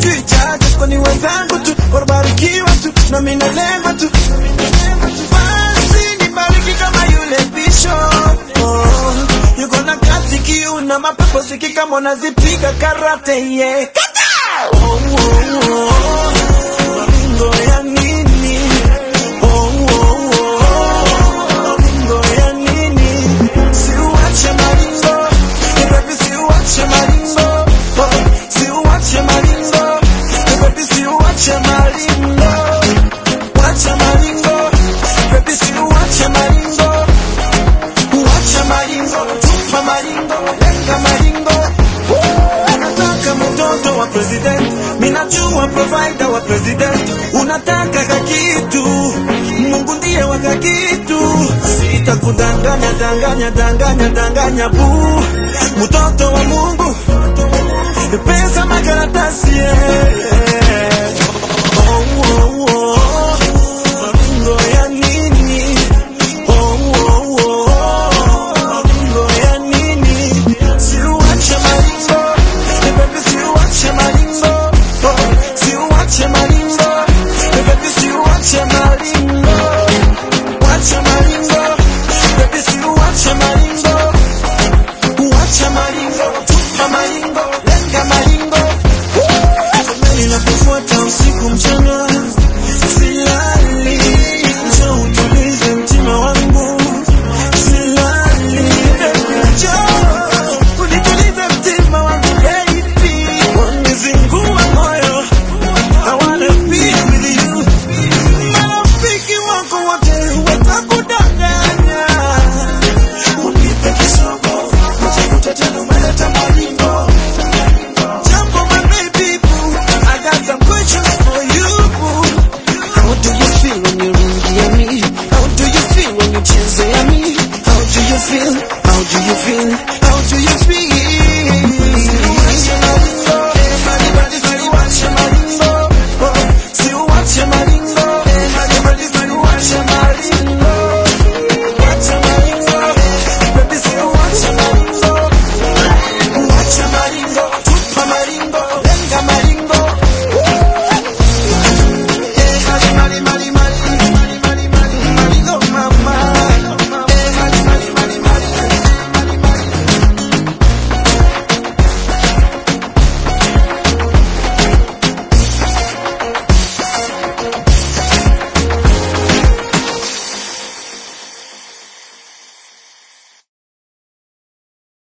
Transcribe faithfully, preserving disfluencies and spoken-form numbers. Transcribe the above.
hawajui chache, kwani wenzangu tu wabarikiwa tu na mimi nalemba tu. Basi nibariki kama yule bishop, oh, yuko na kazi kiuna mapepo siki kama unazipiga karate, yeah. Kata! Oh, oh, oh. Maringo ya nini? Oh, oh, oh. Maringo ya nini? Si uache maringo, baby, si uache maringo. Oh, si uache maringo, baby, si uache maringo. Wacha maringo, baby, si uache maringo. Uache maringo, tupa maringo, lenga maringo. Unataka mtoto wa president, minajua provider wa president. Unataka kakitu, Mungu ndiye wa kakitu. Sita kudanganya, danganya, danganya, danganya boo. Mtoto wa Mungu, pesa makaratasi, yeah. Oh, oh, oh. Maringo ya nini? Oh, oh, oh. Maringo ya nini? Si uache maringo, baby, si uache maringo. Oh, si uache maringo, baby, si uache maringo. Wacha maringo, baby, si uache maringo. Uache maringo, tupa maringo, lenga maringo. Mimi nakufuata usiku mchana, silali, njoo utulize mtima wangu. Silali, njoo unitulize mtima wangu, baby. Wanizingua moyo, I wanna be with you. Marafiki wako wote watakudanganya, unipe kisogo, utakuta tena umeleta maringo. Jump on my baby boo, I got some questions for you boo. How do you feel when you ringi at me? How do you feel when you chase at me? How do you feel? How do you feel?